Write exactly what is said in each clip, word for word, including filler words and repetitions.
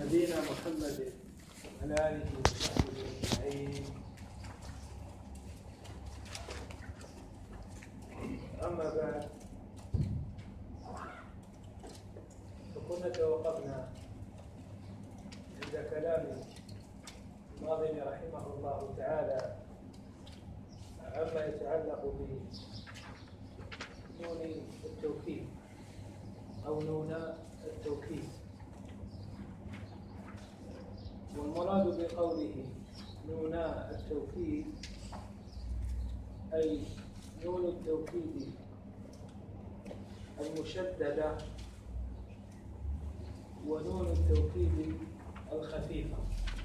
نبينا محمد وعلى آله وصحبه أجمعين. أما بعد، فكنا توقفنا عند كلام الناظم رحمه الله تعالى عما يتعلق بنون التوكيد أو نون التوكيد. والمراد بقوله نون التوكيد أي نون التوكيد المشددة ونون التوكيد الخفيفة.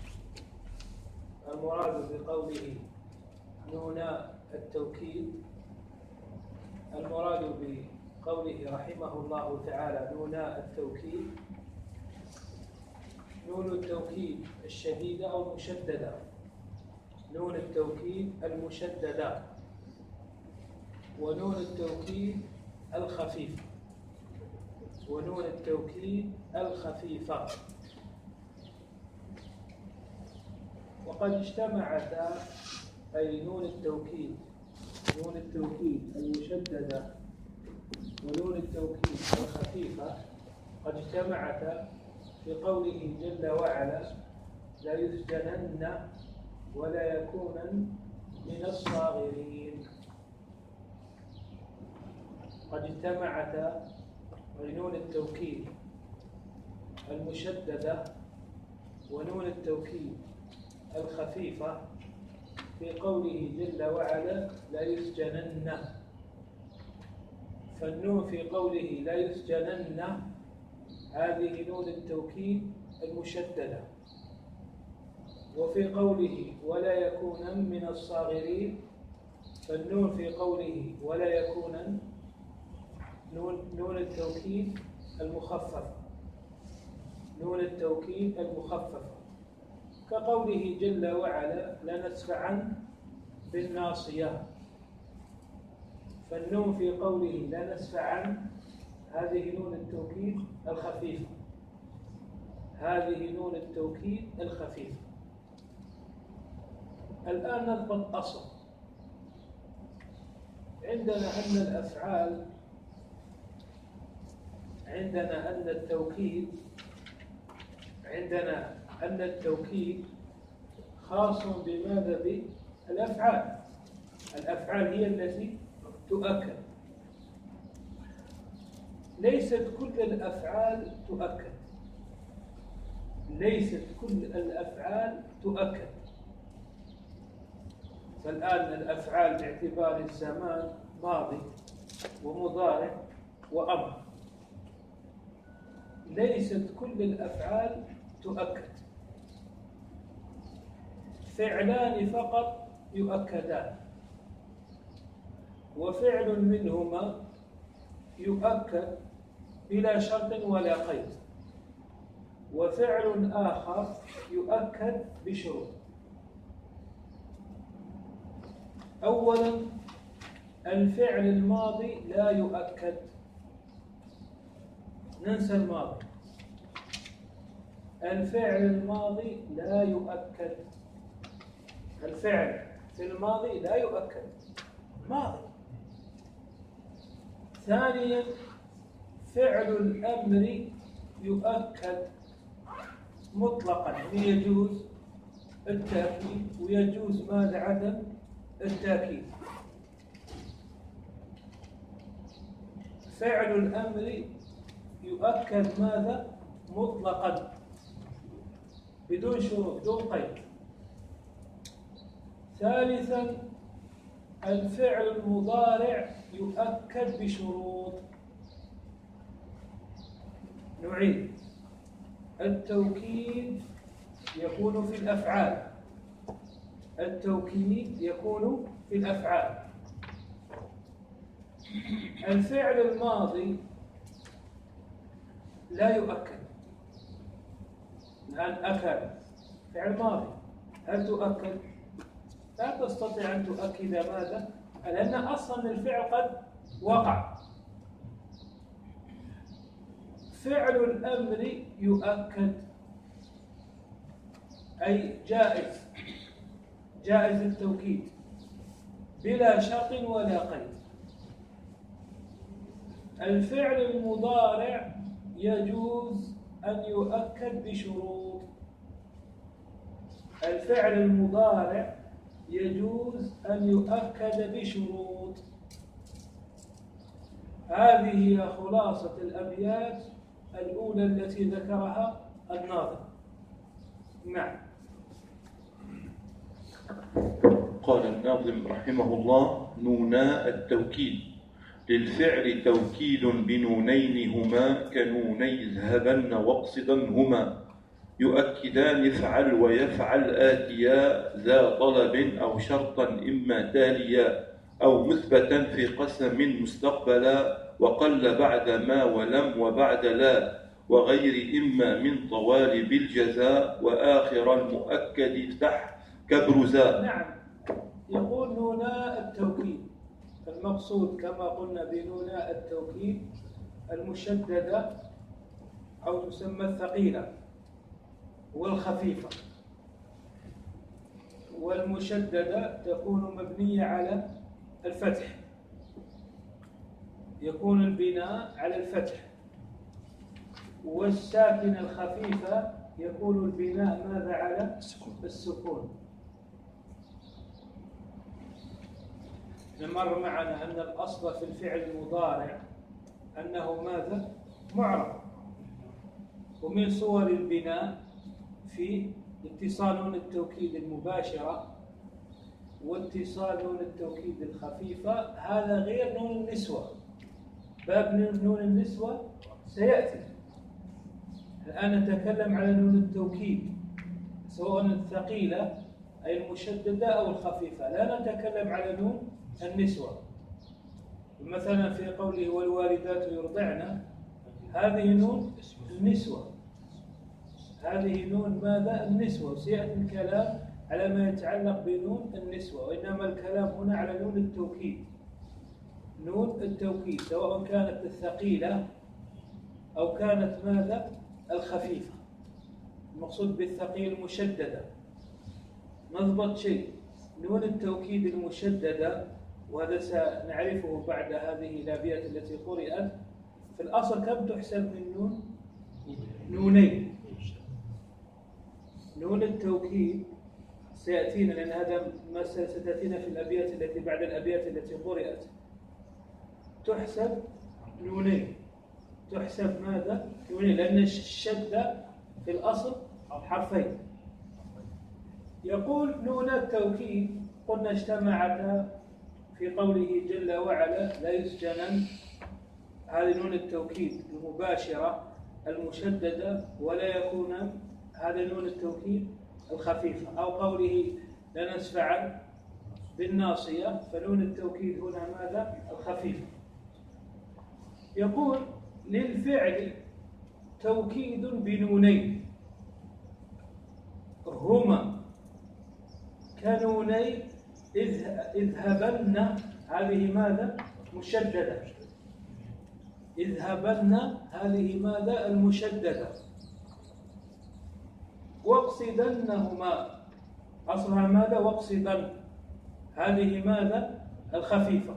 المراد بقوله نون التوكيد، المراد بقوله رحمه الله تعالى نون التوكيد نون التوكيد الشديدة أو المشددة، نون التوكيد المشددة ونون التوكيد الخفيفة ونون التوكيد الخفيفة. وقد اجتمعتا أي نون التوكيد نون التوكيد المشددة ونون التوكيد الخفيفة قد اجتمعتا في قوله جل وعلا لا يسجنن ولا يكونن من الصاغرين. قد اجتمعتا نون التوكيد المشددة ونون التوكيد الخفيفة في قوله جل وعلا لا يسجنن. فالنون في قوله لا يسجنن هذه نون التوكيد المشددة، وفي قوله ولا يكونن من الصاغرين فالنون في قوله ولا يكونن نون, نون التوكيد المخففة نون التوكيد المخففة كقوله جل وعلا لنسفعن بالناصية. فالنون في قوله لنسفعن هذه نون التوكيد الخفيفة هذه نون التوكيد الخفيفة. الآن نضبط أصل. عندنا أن الأفعال عندنا أن التوكيد عندنا أن التوكيد خاص بماذا؟ بالأفعال. الأفعال هي التي تؤكد، ليست كل الأفعال تؤكد ليست كل الأفعال تؤكد فالآن الأفعال باعتبار الزمان ماضي ومضارع وأمر، ليست كل الأفعال تؤكد. فعلان فقط يؤكدان، وفعل منهما يؤكد بلا شرط ولا قيد، وفعل آخر يؤكد بشروط. أولا الفعل الماضي لا يؤكد، ننسى الماضي. الفعل الماضي لا يؤكد الفعل في الماضي لا يؤكد ماضي. ثانيا فعل الأمر يؤكد مطلقا، يجوز التأكيد ويجوز ماذا؟ عدم التأكيد. فعل الأمر يؤكد ماذا؟ مطلقا بدون شروط بدون قيد. ثالثا الفعل المضارع يؤكد بشروط. نعيد: التوكيد يكون في الأفعال التوكيد يكون في الأفعال. الفعل الماضي لا يؤكد. الآن أكل فعل ماضي، هل تؤكد؟ لا تستطيع أن تؤكد ماذا؟ لأن أصلا الفعل قد وقع. فعل الأمر يؤكد أي جائز، جائز التوكيد بلا شرط ولا قيد. الفعل المضارع يجوز أن يؤكد بشروط. الفعل المضارع يجوز أن يؤكد بشروط. هذه هي خلاصة الأبيات الأولى التي ذكرها الناظم. نعم. قال الناظم رحمه الله: نونا التوكيد للفعل توكيد بنونين هما كنوني اذهبن واقصدا هما يؤكدان افعل ويفعل آتيا ذا طلب أو شرطا إما تاليا أو مثبتا في قسم مستقبلا وقل بعد ما ولم وبعد لا وغير إما من طوالب الجزاء وآخر المؤكد افتح كبرزا. نعم. يقول نونا التوكيد، المقصود كما قلنا بنونا التوكيد المشددة أو تسمى الثقيلة والخفيفة. والمشددة تكون مبنية على الفتح، يكون البناء على الفتح، والساكنة الخفيفة يكون البناء ماذا على السكون. مر معنا أن الأصل في الفعل المضارع أنه ماذا؟ معرب، ومن صور البناء في اتصال نون التوكيد المباشرة واتصال نون التوكيد الخفيفة. هذا غير نون النسوة، باب نون النسوة سيأتي. الآن نتكلم على نون التوكيد سواء الثقيلة أي المشددة أو الخفيفة، لا نتكلم على نون النسوة. مثلا في قوله والوالدات يرضعن، هذه نون النسوة، هذه نون ماذا؟ النسوة. وسيأتي الكلام على ما يتعلق بنون النسوة، وإنما الكلام هنا على نون التوكيد. نون التوكيد سواء كانت الثقيلة أو كانت ماذا؟ الخفيفة. المقصود بالثقيل المشددة. نضبط شيء، نون التوكيد المشددة، وهذا سنعرفه بعد هذه الأبيات التي قرأت. في الأصل كم تحسب من نون؟ نونين. نون التوكيد سيأتينا، لأن هذا ما ستأتينا في الأبيات التي بعد الأبيات التي قرأت. تحسب نونين، تحسب ماذا؟ نونين، لأن الشدة في الأصل حرفين. يقول نون التوكيد قلنا اجتمعتا في قوله جل وعلا لا يسجنن، هذه نون التوكيد المباشرة المشددة، ولا يكون هذا نون التوكيد الخفيفة. أو قوله لا نسفعن بالناصية، فنون التوكيد هنا ماذا؟ الخفيفة. يقول للفعل توكيد بنونين هما كنوني اذهبن، هذه ماذا؟ مشددة. اذهبن هذه ماذا؟ المشددة. واقصدنهما أصلها ماذا؟ واقصدن، هذه ماذا؟ الخفيفة.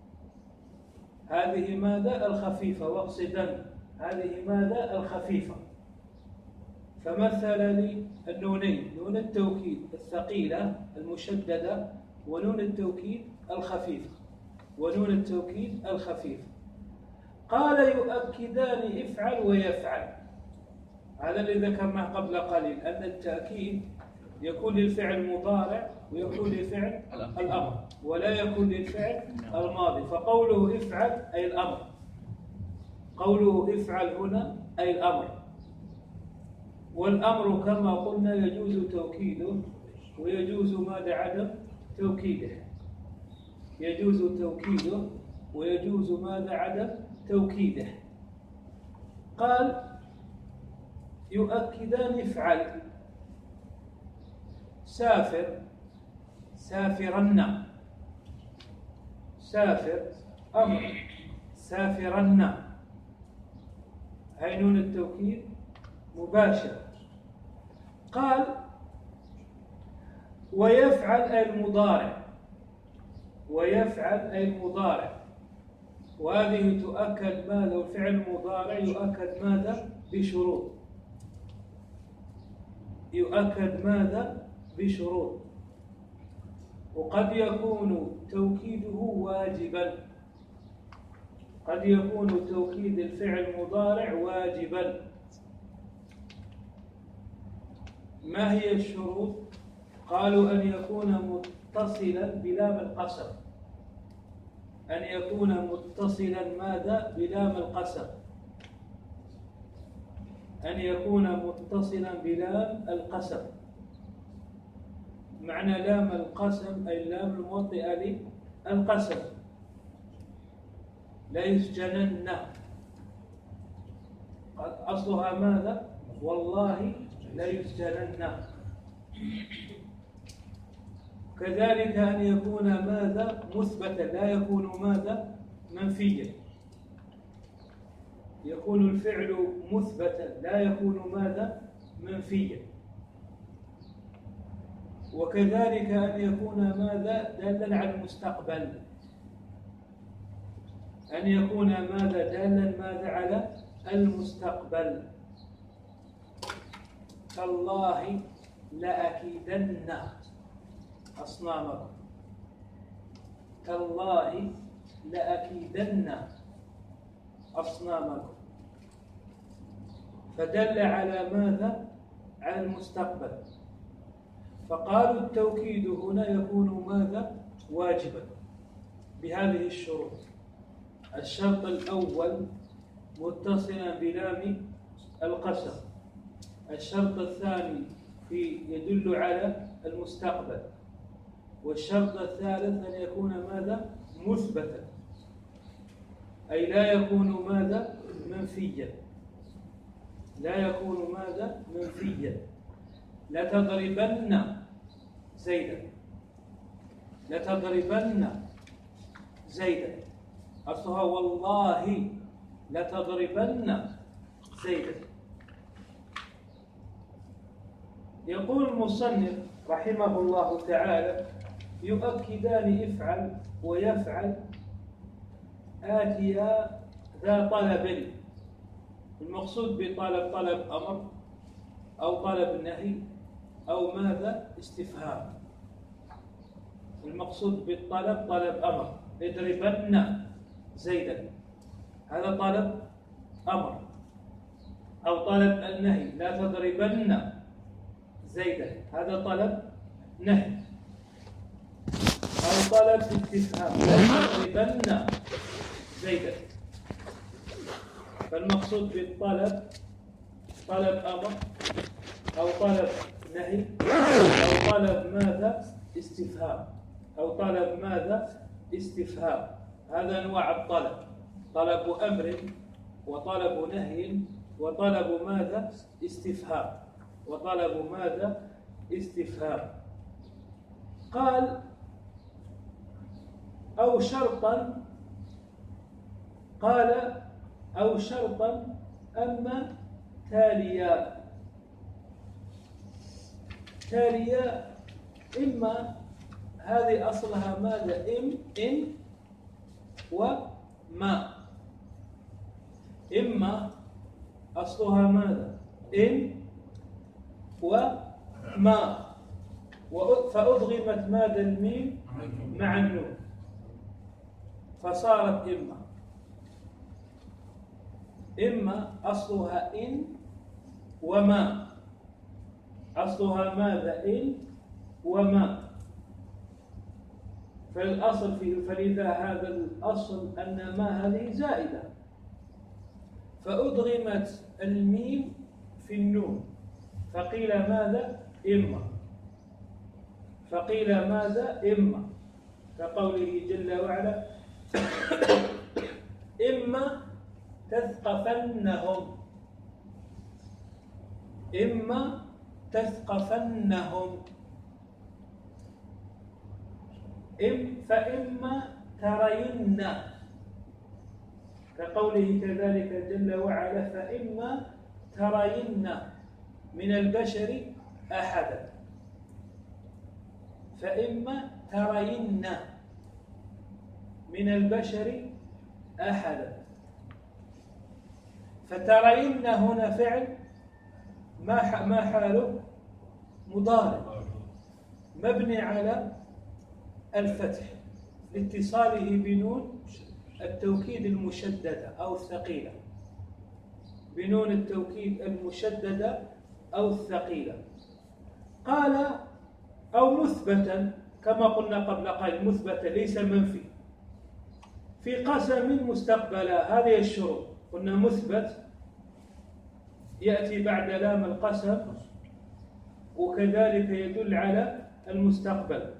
هذه ماذا؟ الخفيفة. واقصدن هذه ماذا؟ الخفيفة. فمثل لي النونين، نون التوكيد الثقيلة المشددة ونون التوكيد الخفيفة، ونون التوكيد الخفيفة. قال يؤكدان افعل ويفعل. هذا اللي ذكرناه قبل قليل، أن التأكيد يكون للفعل مضارع ويكون للفعل الأمر، ولا يكون للفعل الماضي. فقوله افعل أي الأمر، قوله افعل هنا أي الأمر. والأمر كما قلنا يجوز توكيده ويجوز ماذا؟ عدم توكيده. يجوز توكيده ويجوز ماذا؟ عدم توكيده. قال يؤكدان افعل. سافر، سافرن. سافر أمر، سافرن هاي نون التوكيد مباشر. قال ويفعل أي المضارع، ويفعل أي المضارع، وهذه تؤكد ماذا؟ الفعل المضارع يؤكد ماذا؟ بشروط، يؤكد ماذا؟ بشروط. وقد يكون توكيده واجبا، قد يكون توكيد الفعل المضارع واجبا. ما هي الشروط؟ قالوا أن يكون متصلا بلام القسم، أن يكون متصلا ماذا؟ بلام القسم، أن يكون متصلا بلام القسم. معنى لام القسم أي اللام الموطئة للقسم. لا يسجنن، أصلها ماذا؟ والله لا يسجنن. كذلك أن يكون ماذا؟ مثبتا، لا يكون ماذا؟ منفيا. يكون الفعل مثبتا لا يكون ماذا؟ منفيا. وكذلك أن يكون ماذا؟ دالا على المستقبل، أن يكون ماذا؟ دالا ماذا؟ على المستقبل. تالله لأكيدن أصنامكم، تالله لأكيدن أصنامكم. فدل على ماذا؟ على المستقبل. فقالوا التوكيد هنا يكون ماذا؟ واجبا بهذه الشروط. الشرط الأول متصلا بلام القسم، الشرط الثاني في يدل على المستقبل، والشرط الثالث أن يكون ماذا؟ مثبتا، أي لا يكون ماذا؟ منفيا، لا يكون ماذا؟ منفيا. لتضربن زيدا، لتضربن زيدا، أصلها والله لتضربن زيدا. يقول المصنف رحمه الله تعالى: يؤكدان افعل ويفعل آتيا ذا طلب. المقصود بطلب طلب أمر أو طلب نهي أو ماذا؟ استفهام. المقصود بالطلب طلب أمر، اضربن زيدا، هذا طلب أمر. أو طلب النهي، لا تضربن زيدا، هذا طلب نهي. أو طلب استفهام، لا تضربن زيدا. فالمقصود بالطلب طلب أمر أو طلب نهي أو طلب ماذا؟ استفهام، أو طلب ماذا؟ استفهام. هذا أنواع الطلب: طلب أمر وطلب نهي وطلب ماذا؟ استفهام، وطلب ماذا؟ استفهام. قال: أو شرطا، قال أو شرطا أما تاليا. تاليا إما هذه أصلها ماذا؟ إم إن وما. إما أصلها ماذا؟ إن وما، فأضغمت ماذا؟ الميم مع النون فصارت إما. إما أصلها إن وما، أصلها ماذا؟ إن وما. فالأصل فيه، فلذا هذا الأصل أن ما هذه زائدة، فأضغمت الميم في النون فقيل ماذا؟ إما. فقيل ماذا؟ إما، كقوله جل وعلا: إما تثقفنهم، إما تثقفنهم. إم فإما ترين، كقوله كذلك جل وعلا: فإما ترين من البشر أحدا. فإما ترين من البشر أحدا. فترين هنا فعل ما ما حاله؟ مضارع مبني على الفتح لاتصاله بنون التوكيد المشددة أو الثقيلة، بنون التوكيد المشددة أو الثقيلة. قال أو مثبتا كما قلنا قبل قليل، مثبتا ليس منفي، في قسم مستقبلا. هذه الشروط قلنا مثبت يأتي بعد لام القسم، وكذلك يدل على المستقبل.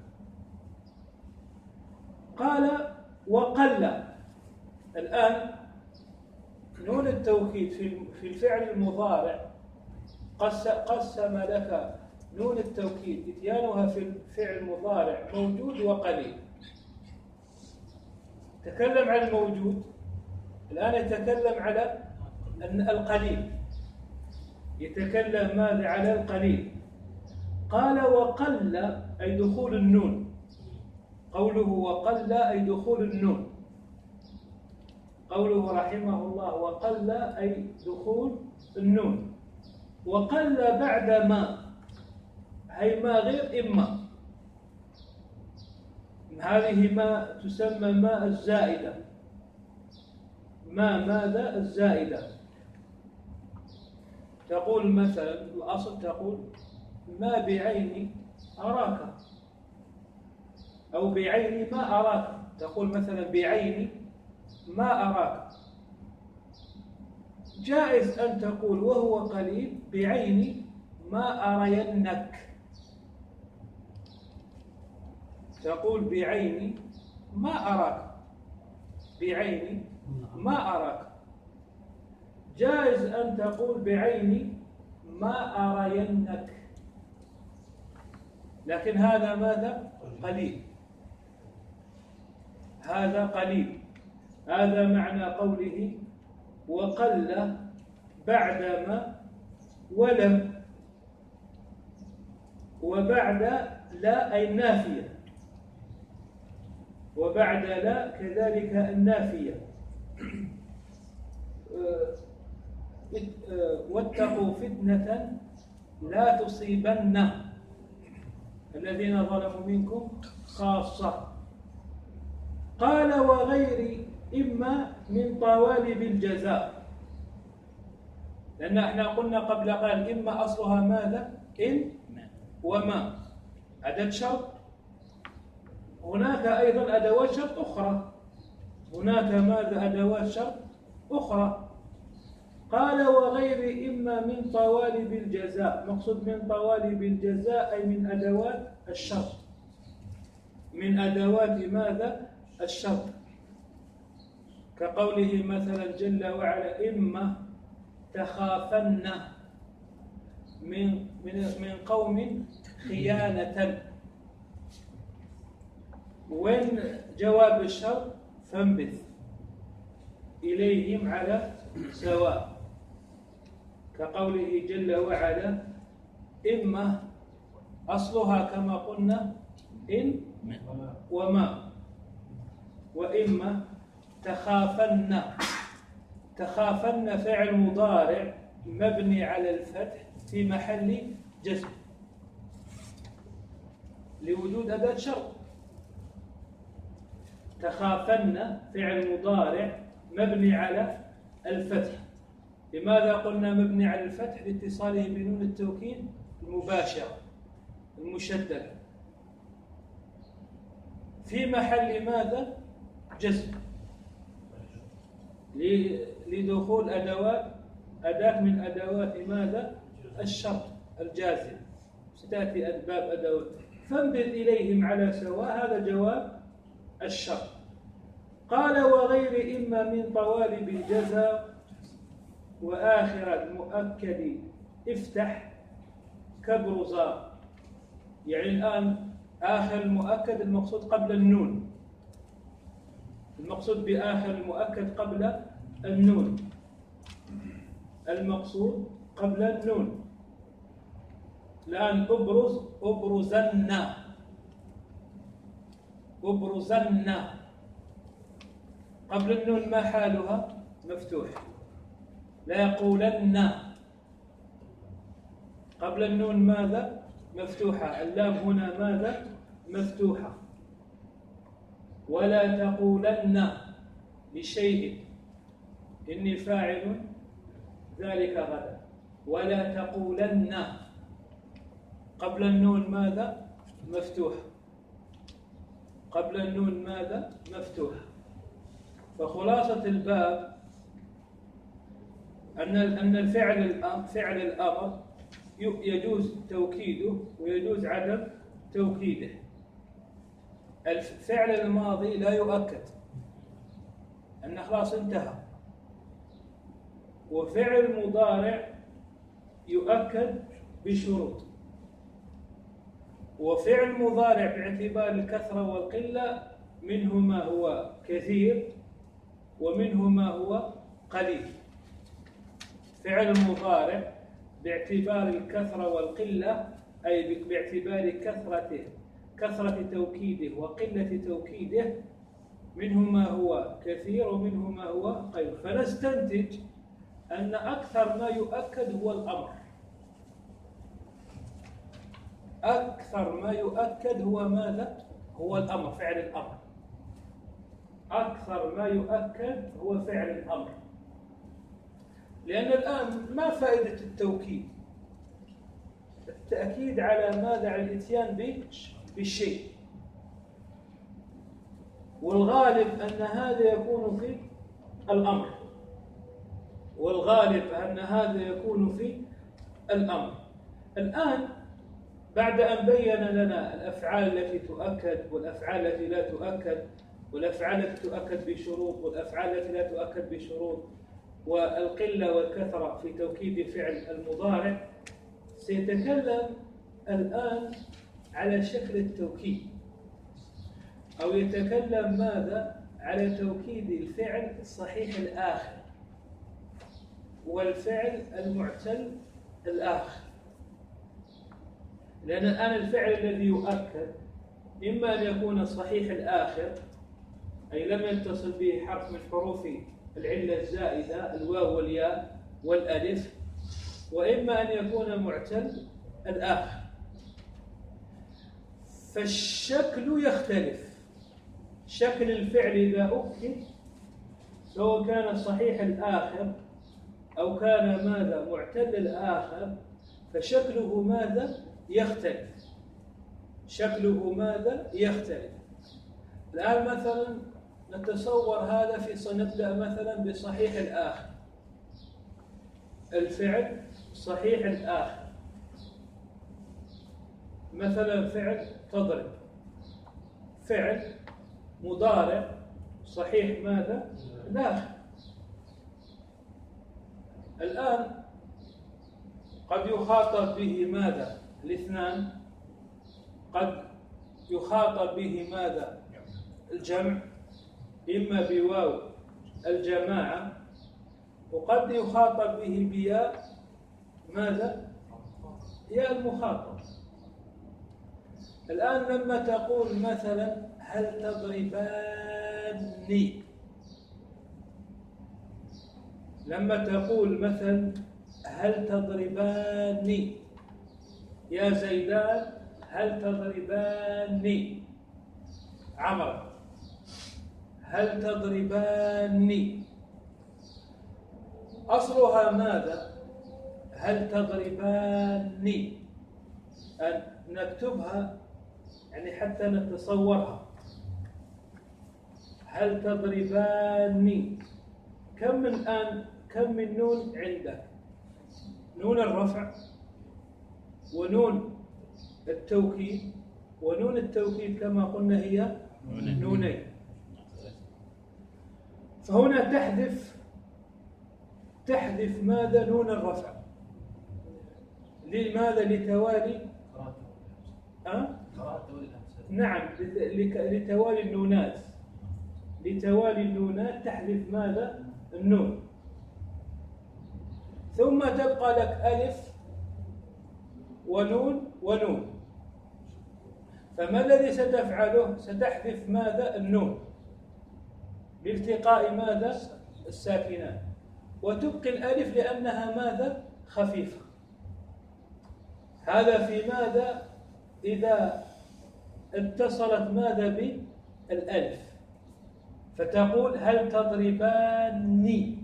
قال وقل. الآن نون التوكيد في الفعل المضارع قسم لك نون التوكيد اتيانها في الفعل المضارع موجود وقليل. تكلم عن الموجود، الآن يتكلم على القليل، يتكلم ماذا؟ على القليل. قال وقل أي دخول النون، قوله وقل أي دخول النون، قوله رحمه الله وقل أي دخول النون. وقل بعد ما، هي ما غير إما، هذه ما تسمى ما الزائدة، ما ماذا؟ الزائدة. تقول مثلا الأصل تقول ما بعيني أراك، أو بعيني ما أراك. تقول مثلا بعيني ما أراك. جائز أن تقول وهو قليل بعيني ما أرينك، تقول بعيني ما أراك، بعيني ما أراك. جائز أن تقول بعيني ما أرينك، لكن هذا ماذا؟ قليل، هذا قليل. هذا معنى قوله وقل بعدما ولم، وبعد لا أي النافية، وبعد لا كذلك النافية. واتقوا فتنة لا تصيبن الذين ظلموا منكم خاصة. قال وغير إما من طوالب الجزاء، لأن احنا قلنا قبل قال إما أصلها ماذا؟ إن وما، أداة شرط. هناك أيضا أدوات شرط أخرى، هناك ماذا؟ أدوات شرط أخرى. قال وغير إما من طوالب الجزاء، مقصود من طوالب الجزاء أي من أدوات الشرط، من أدوات ماذا؟ الشرط. كقوله مثلا جل وعلا إما تخافن من من من قوم خيانة. وين جواب الشرط؟ فانبث إليهم على سواء، كقوله جل وعلا إما أصلها كما قلنا إن وما، وإما تخافن. تخافن فعل مضارع مبني على الفتح في محل جزم لوجود أداة شرط. تخافن فعل مضارع مبني على الفتح. لماذا قلنا مبني على الفتح؟ لاتصاله بنون التوكيد المباشرة المشددة في محل ماذا؟ جزم، لدخول أدوات أداة من أدوات ماذا؟ الشرط الجازم. ستأتي أسباب أدوات. فانبذ إليهم على سواء، هذا جواب الشرط. قال وغير إما من طوالب الجزاء وآخر المؤكد افتح كبرزا. يعني الآن آخر المؤكد المقصود قبل النون، المقصود بآخر المؤكد قبل النون، المقصود قبل النون. الآن أبرز أبرزن، ابرزن. قبل النون ما حالها؟ مفتوح. لا يقولن. قبل النون ماذا؟ مفتوحة. اللام هنا ماذا؟ مفتوحة. ولا تقولن لشيء إني فاعل ذلك غدا. ولا تقولن. قبل النون ماذا؟ مفتوح. قبل النون ماذا؟ مفتوح. فخلاصة الباب أن أن الفعل فعل الأمر يجوز توكيده ويجوز عدم توكيده. الفعل الماضي لا يؤكد، أن خلاص انتهى. وفعل المضارع يؤكد بشروط. وفعل مضارع باعتبار الكثرة والقلة منه ما هو كثير ومنه ما هو قليل. فعل المضارع باعتبار الكثرة والقلة، أي باعتبار كثرته كثرة توكيده وقلة توكيده، منه ما هو كثير ومنه ما هو قليل. فنستنتج أن أكثر ما يؤكد هو الأمر. أكثر ما يؤكد هو ماذا؟ هو الأمر، فعل الأمر. أكثر ما يؤكد هو فعل الأمر. لأن الآن ما فائدة التوكيد؟ التأكيد على ماذا؟ على الإتيان بالشيء. والغالب أن هذا يكون في الأمر. والغالب أن هذا يكون في الأمر. الآن بعد أن بين لنا الأفعال التي تؤكد والأفعال التي لا تؤكد، والأفعال التي تؤكد بشروط والأفعال التي لا تؤكد بشروط، والقلة والكثرة في توكيد فعل المضارع، سيتكلم الآن على شكل التوكيد، أو يتكلم ماذا؟ على توكيد الفعل الصحيح الآخر والفعل المعتل الآخر. لأن الآن الفعل الذي يؤكد إما أن يكون صحيح الآخر، أي لم يتصل به حرف من حروف العلة الزائدة الواو والياء والألف، وإما أن يكون معتل الآخر. فالشكل يختلف. شكل الفعل إذا أكد سواء كان صحيح الآخر أو كان ماذا؟ معتل الآخر، فشكله ماذا؟ يختلف. شكله ماذا؟ يختلف. الآن مثلا نتصور هذا في سنبدأ مثلا بصحيح الآخر. الفعل صحيح الآخر، مثلا فعل تضرب، فعل مضارع صحيح ماذا؟ الآخر. الآن قد يخاطب به ماذا؟ الاثنان. قد يخاطب به ماذا؟ الجمع، إما بواو الجماعة، وقد يخاطب به بياء ماذا؟ ياء المخاطب. الآن لما تقول مثلا هل تضرباني، لما تقول مثلا هل تضرباني يا زيدان، هل تضرباني عمرو، هل تضرباني، أصلها ماذا؟ هل تضرباني. أن نكتبها يعني حتى نتصورها. هل تضرباني. كم من الآن كم من نون عندك؟ نون الرفع ونون التوكيد، ونون التوكيد كما قلنا هي نونين. فهنا تحذف تحذف ماذا؟ نون الرفع. لماذا؟ لتوالي أه؟ نعم، لتوالي النونات. لتوالي النونات تحذف ماذا؟ النون. ثم تبقى لك ألف ونون ونون. فما الذي ستفعله؟ ستحذف ماذا؟ النون لالتقاء ماذا؟ الساكنان، وتبقي الألف لأنها ماذا؟ خفيفة. هذا في ماذا؟ إذا اتصلت ماذا بالألف، فتقول هل تضرباني،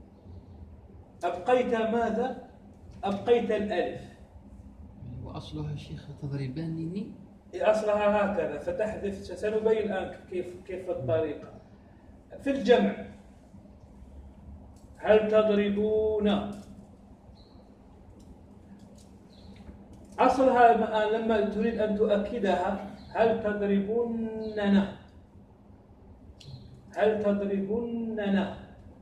أبقيت ماذا؟ أبقيت الألف. وأصلها شيخ تضربانني، أصلها هكذا، فتحذف. سنبين الآن كيف كيف الطريقة. في الجمع هل تضربون، أصلها لما تريد أن تؤكدها هل تضربوننا، هل تضربوننا،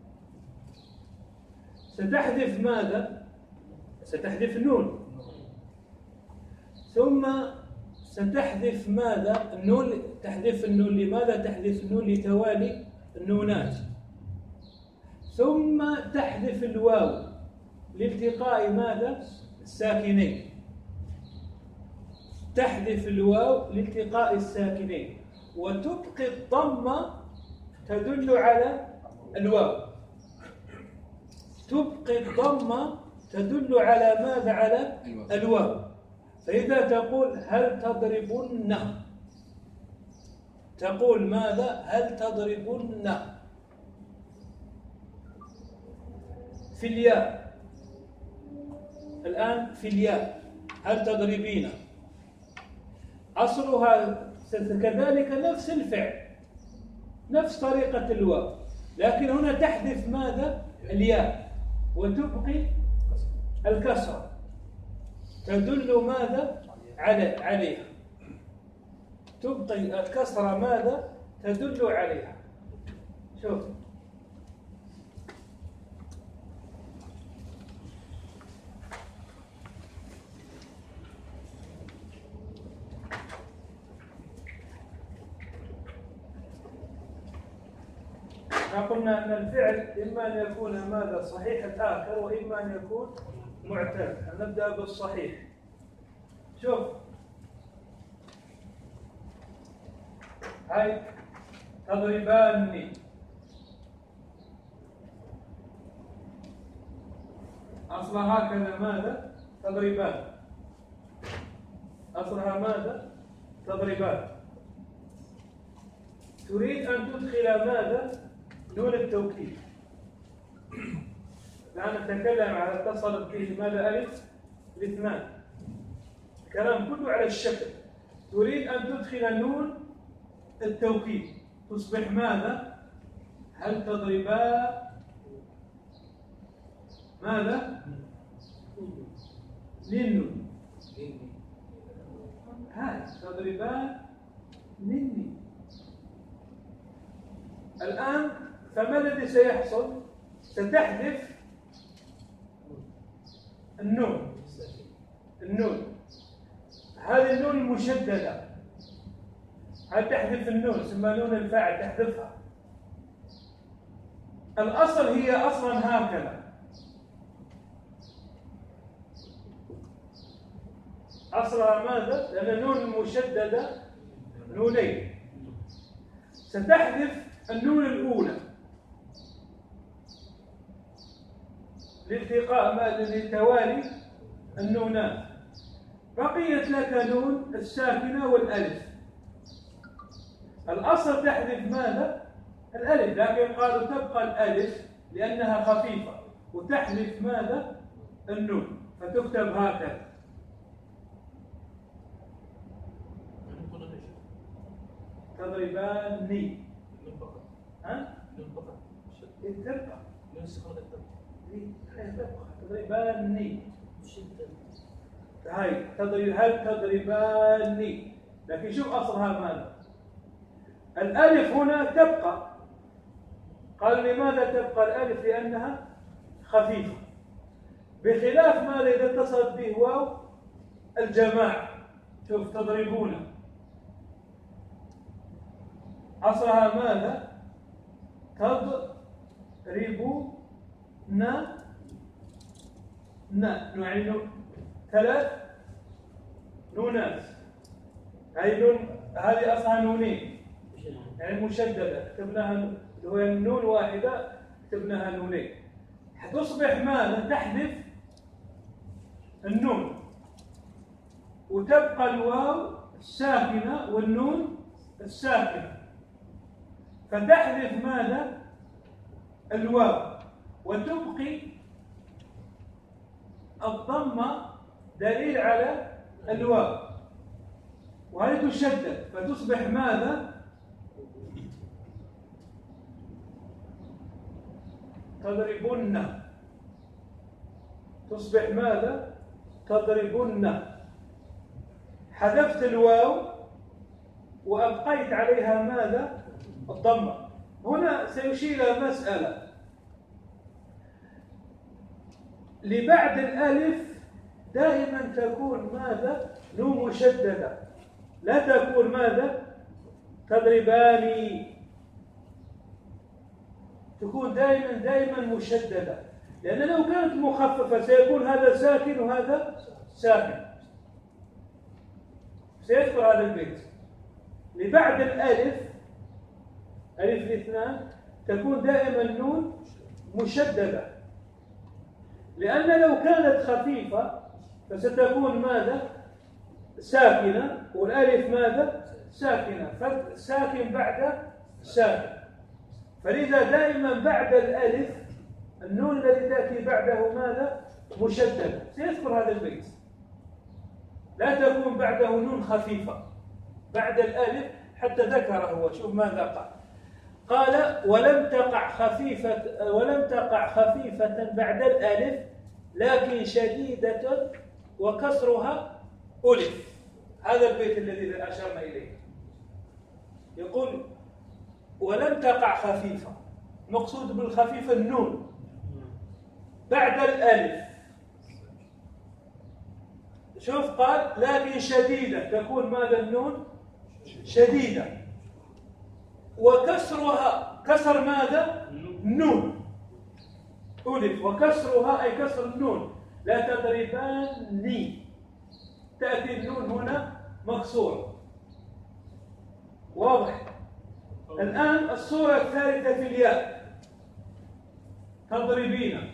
ستحذف ماذا؟ ستحذف النون، ثم ستحذف ماذا؟ النون. تحذف النون لماذا؟ تحذف النون لتوالي النونات، ثم تحذف الواو لالتقاء ماذا؟ الساكنين، تحذف الواو لالتقاء الساكنين، وتبقي الضمة تدل على الواو، تبقي الضمة تدل على ماذا؟ على الواو. فإذا تقول هل تضربن، تقول ماذا؟ هل تضربن. في الياء الآن، في الياء هل تضربين، أصلها كذلك نفس الفعل، نفس طريقة الواو، لكن هنا تحذف ماذا؟ الياء، وتبقي الكسرة تدل ماذا؟ على عليها، تبقي الكسرة ماذا؟ تدل عليها. شوف قلنا أن الفعل إما أن يكون ماذا؟ صحيح الآخر، وإما أن يكون معتل. نبدأ بالصحيح. شوف هاي تضرباني، أصلها هكذا ماذا؟ تضربان، أصلها ماذا؟ تضربان. تريد أن تدخل ماذا؟ نون التوكيد. الآن نتكلم على اتصلت به ماذا؟ ألف الاثنان، الكلام كله على الشكل. تريد أن تدخل نون التوكيد، تصبح ماذا؟ هل تضربا ماذا؟ للنون، هل تضربان مني. الآن فما الذي سيحصل؟ ستحذف النون، النون هذه النون المشددة، هل تحذف النون؟ اسمها نون الفاعل، تحذفها. الأصل هي أصلا هكذا، أصلها ماذا؟ لأن النون المشددة نونين، ستحذف النون الأولى لالتقاء ماذا؟ لتوالي النونات، بقيت لك نون الساكنة والألف. الأصل تحذف ماذا؟ الألف، لكن قالوا تبقى الألف لأنها خفيفة، وتحذف ماذا؟ النون، فتكتب هكذا. تضرباني، ها؟ تبقى تضرباني، هاي تضرب، هل تضرباني، لكن شوف أصلها ماذا؟ الألف هنا تبقى. قال لماذا تبقى الألف؟ لأنها خفيفة، بخلاف ماذا إذا اتصلت به واو الجماعة. شوف تضربون، أصلها ماذا؟ تضربون نا نا، يعني ثلاث نونات، هاي نون، هذه أصلها نونين يعني مشددة، كتبناها اللي هو النون واحدة كتبناها نونين، حتصبح ماذا؟ تحذف النون وتبقى الواو الساكنة والنون الساكنة، فتحذف ماذا؟ الواو وتبقي الضمة دليل على الواو، وهذه تشدد فتصبح ماذا؟ تضربن، تصبح ماذا؟ تضربن. حذفت الواو وأبقيت عليها ماذا؟ الضمة. هنا سيشير إلى مسألة، لبعد الألف دائما تكون ماذا؟ نون مشددة، لا تكون ماذا؟ تضرباني، تكون دائما دائما مشددة، لأن لو كانت مخففة سيكون هذا ساكن وهذا ساكن. سيذكر هذا البيت لبعد الألف، ألف الاثنان، تكون دائما النون مشددة، لأن لو كانت خفيفة فستكون ماذا؟ ساكنة، والألف ماذا؟ ساكنة، فالساكن بعد ساكن، فلذا دائما بعد الألف النون الذي تأتي بعده ماذا؟ مشددة. سيذكر هذا البيت، لا تكون بعده نون خفيفة بعد الألف، حتى ذكره هو. شوف ماذا قال، قال ولم تقع خفيفة ولم تقع خفيفة بعد الألف لكن شديدة وكسرها ألف. هذا البيت الذي أشرنا إليه، يقول ولم تقع خفيفة، مقصود بالخفيفة النون بعد الألف. شوف قال لكن شديدة، تكون ماذا؟ النون شديدة، وكسرها كسر ماذا؟ النون ألف، وكسرها أي كسر النون. لا تضرباني، تأتي النون هنا مكسورة. واضح؟ الآن الصورة الثالثة في الياء، تضربين،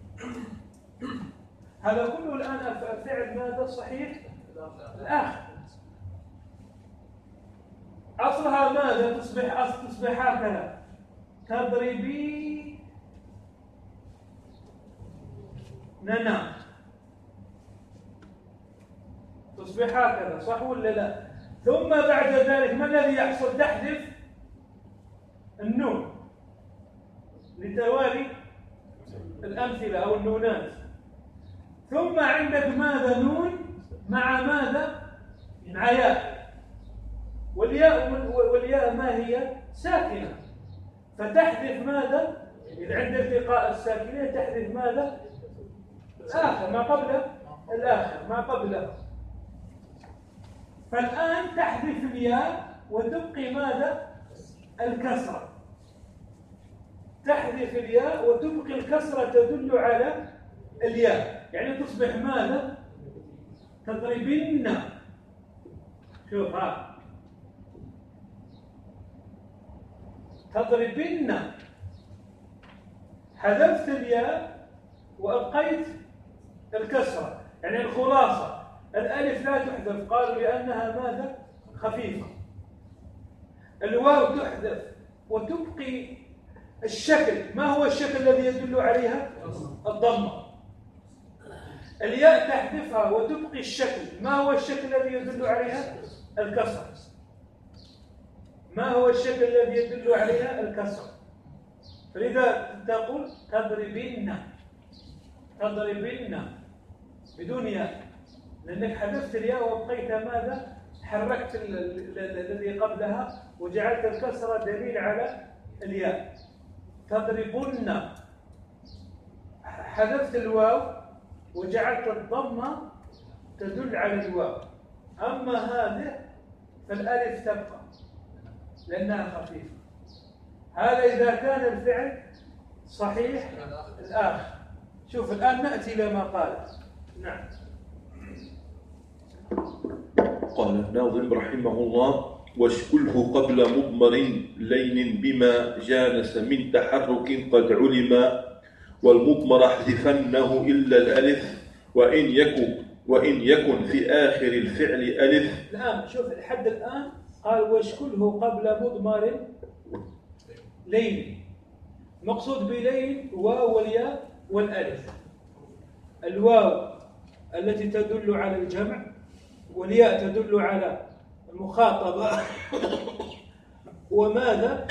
هذا كله الآن فعل ماذا؟ صحيح الآخر. أصلها ماذا؟ تصبح أصل تصبح هكذا، تضربي ننا، تصبح هكذا، صح ولا لا؟ ثم بعد ذلك ما الذي يحصل؟ تحذف النون لتوالي الأمثلة أو النونات، ثم عندك ماذا؟ نون مع ماذا؟ مع ياء، والياء والياء ما هي؟ ساكنة، فتحذف ماذا؟ إذا عند التقاء الساكنين تحذف ماذا؟ الآخر ما قبل الآخر ما قبله. فالآن تحذف الياء وتبقي ماذا؟ الكسرة، تحذف الياء وتبقي الكسرة تدل على الياء، يعني تصبح ماذا؟ تضربن. شوف ها، تضربن، حذفت الياء وأبقيت الكسرة، يعني الخلاصة الألف لا تحذف، قالوا لأنها ماذا؟ خفيفة. الواو تحذف وتبقي الشكل، ما هو الشكل الذي يدل عليها؟ الضمة. الياء تحذفها وتبقي الشكل، ما هو الشكل الذي يدل عليها؟ الكسر. ما هو الشكل الذي يدل عليها؟ الكسر. فلذا تقول تضربن، تضربن بدون ياء، لأنك حذفت الياء وابقيت ماذا؟ حركت الذي قبلها وجعلت الكسرة دليل على الياء. تضربن، حذفت الواو وجعلت الضمة تدل على الواو. أما هذه فالألف تبقى لأنها خفيفة. هذا إذا كان الفعل صحيح الآخر. شوف الآن نأتي إلى ما قال. نعم. قال الناظم رحمه الله: واشكله قبل مضمر لين بما جانس من تحرك قد علم، والمضمر احذفنه إلا الألف وإن يكن وإن يكن في آخر الفعل ألف. الآن شوف لحد الآن قال واشكله قبل مضمر لين. المقصود بلين واو والياء والألف. الواو التي تدل على الجمع، والياء تدل على المخاطبة، وماذا؟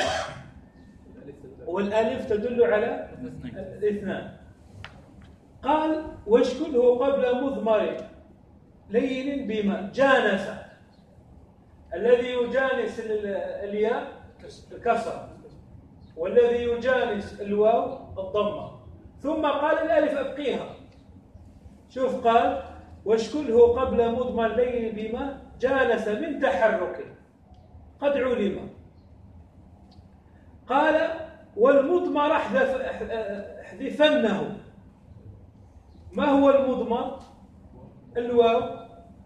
والألف تدل على الاثنان. قال واشكله قبل مضمر لين بما جانس. الذي يجانس الياء الكسر، والذي يجانس الواو الضمة. ثم قال الألف أبقيها. شوف قال واشكله قبل مضمر لين بما جانس من تحرك قد علم. قال والمضمر احذف احذفنه. ما هو المضمر؟ الواو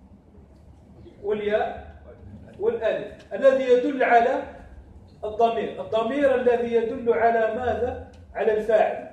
والياء والألف الذي يدل على الضمير. الضمير الذي يدل على ماذا؟ على الفاعل.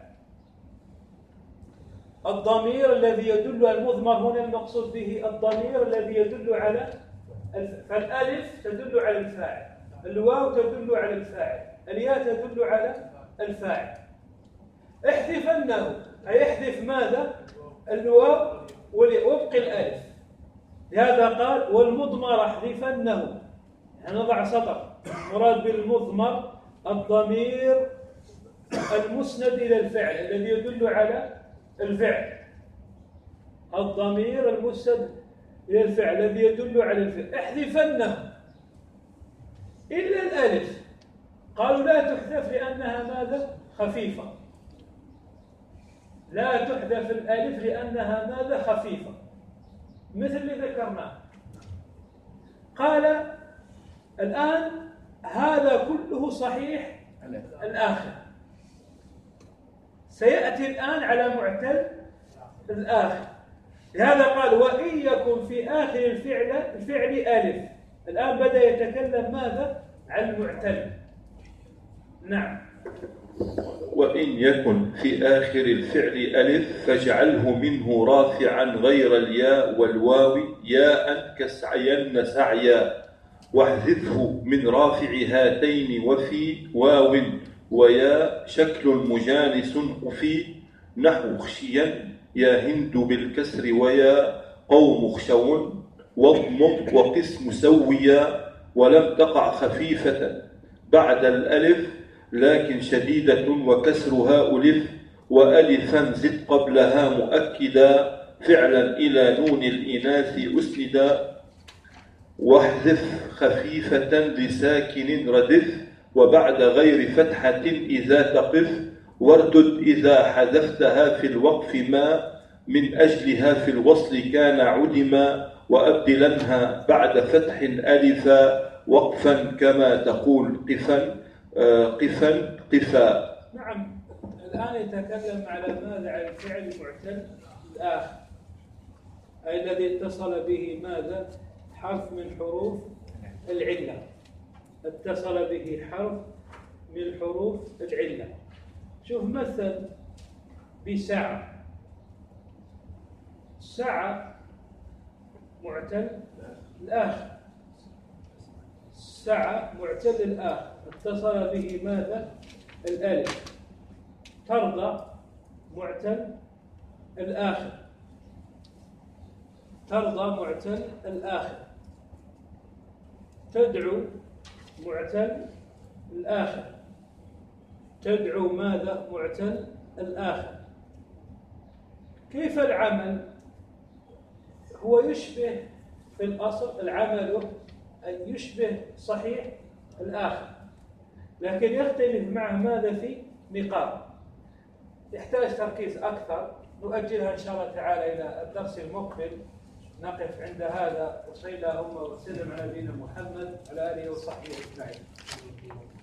الضمير الذي يدل على المضمر هنا المقصود به الضمير الذي يدل على الف... فالألف تدل على الفاعل، الواو تدل على الفاعل، الياء تدل على الفاعل. احذفنه أي احذف ماذا؟ الواو وابقي الألف. لهذا قال والمضمر احذفنه. يعني نضع سطر. مراد بالمضمر الضمير المسند إلى الفعل الذي يدل على الفعل. الضمير المسند إلى الفعل الذي يدل على الفعل. احذفنه إلا الألف. قالوا لا تحذف لأنها ماذا؟ خفيفة. لا تحذف الألف لأنها ماذا؟ خفيفة، مثل اللي ذكرناه. قال الآن هذا كله صحيح الآخر. سيأتي الآن على معتل الآخر. لهذا قال وإن يكن في آخر الفعل الفعل ألف. الآن بدأ يتكلم ماذا؟ عن المعتل. نعم. وإن يكن في آخر الفعل ألف فاجعله منه رافعا غير الياء والواو ياء كسعين سعيا، واحذفه من رافع هاتين وفي واو ويا شكل مجانس وفي نحو خشيا يا هند بالكسر ويا قوم خشو واضمم وقس مسويا، ولم تقع خفيفة بعد الألف لكن شديدة وكسرها ألف، وألفا زد قبلها مؤكدا فعلا إلى نون الإناث أسندا، واحذف خفيفة لساكن ردف وبعد غير فتحة إذا تقف، واردد إذا حذفتها في الوقف ما من أجلها في الوصل كان عدما، وأبدلنها بعد فتح ألفا وقفا كما تقول قفا قفا قفا. نعم. الآن يتكلم على ماذا؟ على الفعل المعتل الآخر، أي الذي اتصل به ماذا؟ حرف من حروف العلة. اتصل به حرف من حروف العلة. شوف مثل بسعة. سعة معتل الآخر. سعة معتل الآخر اتصل به ماذا؟ الألف. ترضى معتل الآخر. ترضى معتل الآخر. تدعو معتل الآخر. تدعو ماذا؟ معتل الآخر. كيف العمل؟ هو يشبه في الأصل العمل أن يشبه صحيح الآخر، لكن يختلف معه ماذا؟ في نقاط يحتاج تركيز أكثر. نؤجلها إن شاء الله تعالى إلى الدرس المقبل. نقف عند هذا. وصلى اللهم وسلم على نبينا محمد وعلى آله وصحبه أجمعين.